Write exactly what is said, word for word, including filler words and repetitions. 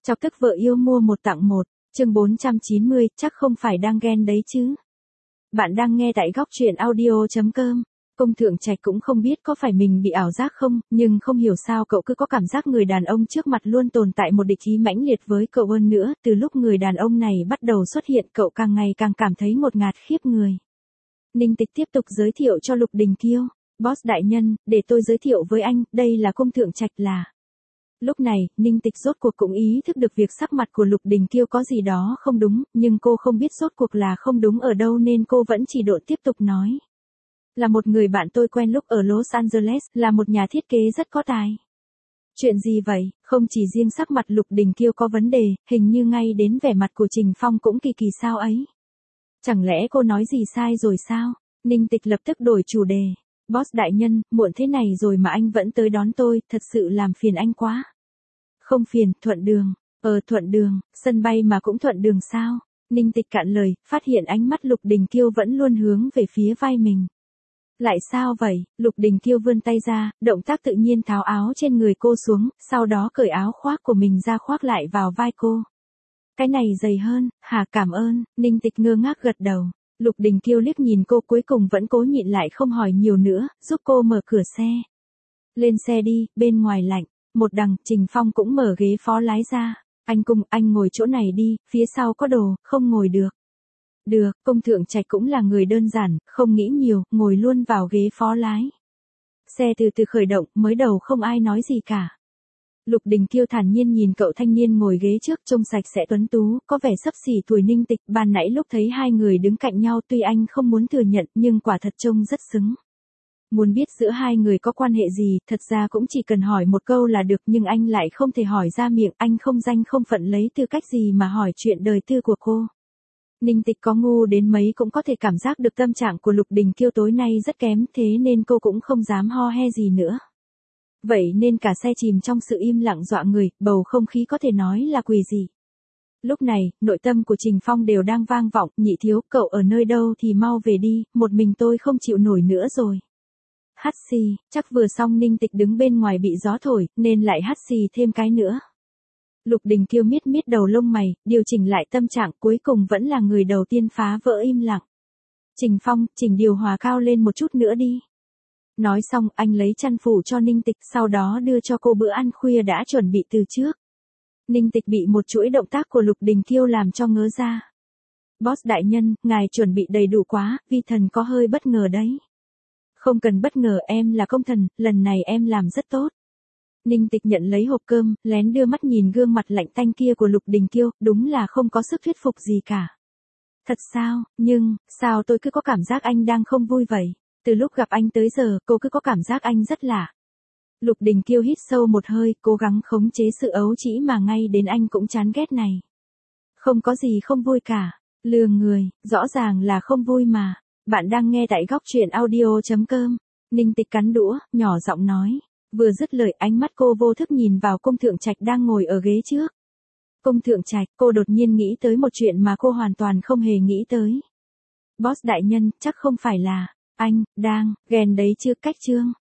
Chọc tức vợ yêu mua một tặng một, chương bốn trăm chín mươi, chắc không phải đang ghen đấy chứ. Bạn đang nghe tại góc truyện audio chấm com. Công Thượng Trạch cũng không biết có phải mình bị ảo giác không, nhưng không hiểu sao cậu cứ có cảm giác người đàn ông trước mặt luôn tồn tại một địch ý mãnh liệt với cậu hơn nữa. Từ lúc người đàn ông này bắt đầu xuất hiện, cậu càng ngày càng cảm thấy ngột ngạt khiếp người. Ninh Tịch tiếp tục giới thiệu cho Lục Đình Kiêu. Boss đại nhân, để tôi giới thiệu với anh, đây là Công Thượng Trạch là... Lúc này, Ninh Tịch rốt cuộc cũng ý thức được việc sắc mặt của Lục Đình Kiêu có gì đó không đúng, nhưng cô không biết rốt cuộc là không đúng ở đâu nên cô vẫn chỉ độn tiếp tục nói. Là một người bạn tôi quen lúc ở Los Angeles, là một nhà thiết kế rất có tài. Chuyện gì vậy, không chỉ riêng sắc mặt Lục Đình Kiêu có vấn đề, hình như ngay đến vẻ mặt của Trình Phong cũng kỳ kỳ sao ấy. Chẳng lẽ cô nói gì sai rồi sao? Ninh Tịch lập tức đổi chủ đề. Boss đại nhân, muộn thế này rồi mà anh vẫn tới đón tôi, thật sự làm phiền anh quá. Không phiền, thuận đường. Ờ thuận đường, sân bay mà cũng thuận đường sao? Ninh Tịch cạn lời, phát hiện ánh mắt Lục Đình Kiêu vẫn luôn hướng về phía vai mình. Lại sao vậy? Lục Đình Kiêu vươn tay ra, động tác tự nhiên tháo áo trên người cô xuống, sau đó cởi áo khoác của mình ra khoác lại vào vai cô. Cái này dày hơn, hả cảm ơn, Ninh Tịch ngơ ngác gật đầu. Lục Đình Kiêu liếc nhìn cô cuối cùng vẫn cố nhịn lại không hỏi nhiều nữa, giúp cô mở cửa xe. Lên xe đi, bên ngoài lạnh. Một đằng, Trình Phong cũng mở ghế phó lái ra. Anh cùng, anh ngồi chỗ này đi, phía sau có đồ, không ngồi được. Được, Công Thượng Trạch cũng là người đơn giản, không nghĩ nhiều, ngồi luôn vào ghế phó lái. Xe từ từ khởi động, mới đầu không ai nói gì cả. Lục Đình Kiêu thản nhiên nhìn cậu thanh niên ngồi ghế trước trông sạch sẽ tuấn tú, có vẻ xấp xỉ tuổi Ninh Tịch. Ban nãy lúc thấy hai người đứng cạnh nhau tuy anh không muốn thừa nhận nhưng quả thật trông rất xứng. Muốn biết giữa hai người có quan hệ gì, thật ra cũng chỉ cần hỏi một câu là được nhưng anh lại không thể hỏi ra miệng, anh không danh không phận lấy tư cách gì mà hỏi chuyện đời tư của cô. Ninh Tịch có ngu đến mấy cũng có thể cảm giác được tâm trạng của Lục Đình Kiêu tối nay rất kém, thế nên cô cũng không dám ho he gì nữa. Vậy nên cả xe chìm trong sự im lặng dọa người, bầu không khí có thể nói là quỷ dị. Lúc này, nội tâm của Trình Phong đều đang vang vọng, nhị thiếu, cậu ở nơi đâu thì mau về đi, một mình tôi không chịu nổi nữa rồi. Hắt xì, chắc vừa xong Ninh Tịch đứng bên ngoài bị gió thổi, nên lại hắt xì thêm cái nữa. Lục Đình Kiêu miết miết đầu lông mày, điều chỉnh lại tâm trạng, cuối cùng vẫn là người đầu tiên phá vỡ im lặng. Trình Phong, chỉnh điều hòa cao lên một chút nữa đi. Nói xong, anh lấy chăn phủ cho Ninh Tịch, sau đó đưa cho cô bữa ăn khuya đã chuẩn bị từ trước. Ninh Tịch bị một chuỗi động tác của Lục Đình Kiêu làm cho ngớ ra. Boss đại nhân, ngài chuẩn bị đầy đủ quá, vi thần có hơi bất ngờ đấy. Không cần bất ngờ, em là công thần, lần này em làm rất tốt. Ninh Tịch nhận lấy hộp cơm, lén đưa mắt nhìn gương mặt lạnh tanh kia của Lục Đình Kiêu, đúng là không có sức thuyết phục gì cả. Thật sao, nhưng, sao tôi cứ có cảm giác anh đang không vui vậy? Từ lúc gặp anh tới giờ, cô cứ có cảm giác anh rất lạ. Lục Đình Kiêu hít sâu một hơi, cố gắng khống chế sự ấu trĩ mà ngay đến anh cũng chán ghét này. Không có gì không vui cả, lừa người, rõ ràng là không vui mà. Bạn đang nghe tại góc truyện audio chấm com. Ninh Tịch cắn đũa, nhỏ giọng nói. Vừa dứt lời, ánh mắt cô vô thức nhìn vào Công Thượng Trạch đang ngồi ở ghế trước. Công Thượng Trạch, cô đột nhiên nghĩ tới một chuyện mà cô hoàn toàn không hề nghĩ tới. Boss đại nhân, chắc không phải là, anh, đang, ghen đấy chứ, cách chương.